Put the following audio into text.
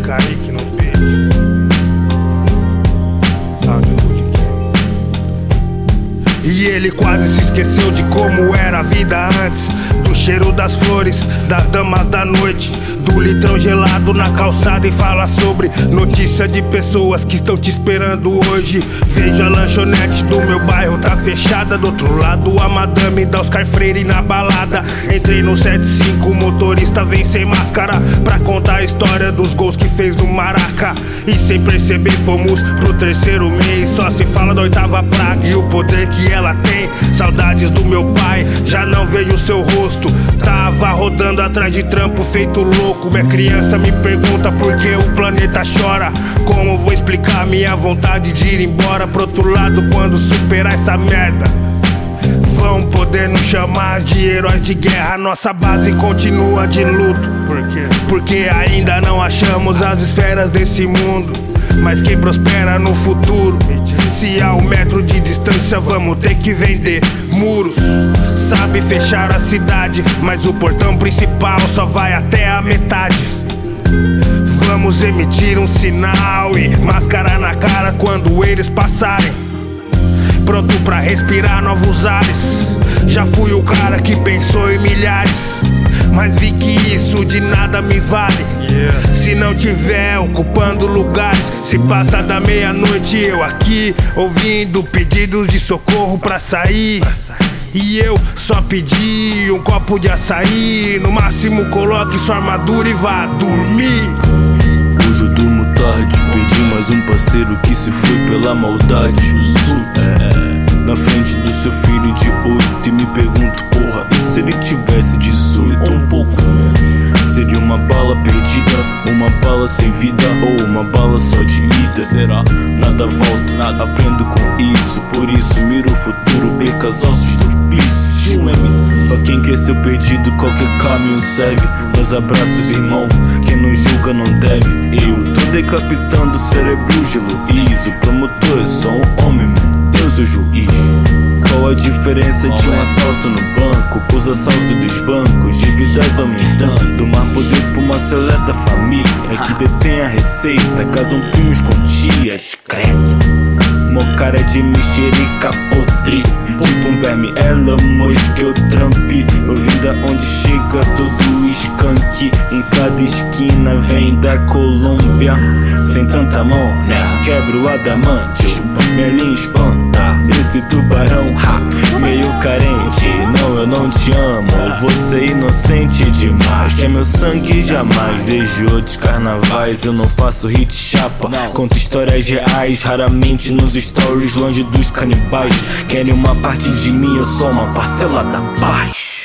Kaique no beat. Sound Food Gang. E ele quase se esqueceu de como era a vida antes, do cheiro das flores, das damas da noite, do litrão gelado na calçada. E fala sobre notícia de pessoas que estão te esperando hoje. Vejo a lanchonete do meu bairro tá fechada, do outro lado a madame da Oscar Freire na balada. Entrei no 75, o motorista vem sem máscara pra contar a história dos gols que fez no Maraca. E sem perceber fomos pro terceiro mês, só se fala da oitava praga e o poder que ela tem. Saudades do meu pai, já não vejo o seu rosto. Tava rodando atrás de trampo feito louco. Minha criança me pergunta por que o planeta chora. Como vou explicar minha vontade de ir embora pro outro lado quando superar essa merda? Vão poder nos chamar de heróis de guerra, nossa base continua de luto. Por quê? Porque ainda não achamos as esferas desse mundo. Mas quem prospera no futuro, se a 1 metro de distância vamos ter que vender muros. Sabe fechar a cidade, mas o portão principal só vai até a metade. Vamos emitir um sinal e máscara na cara quando eles passarem, pronto pra respirar novos ares. Já fui o cara que pensou em milhares, mas vi que isso de nada me vale se não tiver ocupando lugares. Se passa da meia-noite eu aqui ouvindo pedidos de socorro pra sair, e eu só pedi um copo de açaí. No máximo coloque sua armadura e vá dormir. Hoje eu durmo tarde, perdi mais um parceiro que se foi pela maldade. Na frente do seu filho de 8 e me pergunto, porra, e se ele tivesse 18 ou um pouco menos? Seria uma bala perdida, uma bala sem vida ou uma bala só de ida? Será? Nada volta, nada aprendo com isso. Por isso miro o futuro, perca os ossos do piso. Pra quem cresceu perdido, qualquer caminho segue. Meus abraços, irmão, quem não julga não deve. Eu tô decapitando o cérebro de Luiz. O promotor é só um homem, Deus é o juiz. Qual a diferença de um assalto no banco pros assaltos dos bancos? Dívidas aumentando, mais poder pra uma seleta família que detém a receita, casam primos com tias, credo. Mó cara de mexerica podre, tipo um verme, ela mosca eu trampi. Eu vim da onde chega todo skunk, em cada esquina vem da Colômbia. Sem tanta mão, né? Quebro o adamante, minha linha espanta esse tubarão, meio carente. Não, eu não te amo, você é inocente demais. Que é meu sangue jamais, desde outros carnavais. Eu não faço hit chapa, conto histórias reais, raramente nos stories, longe dos canibais. Querem uma parte de mim, eu sou uma parcela da paz.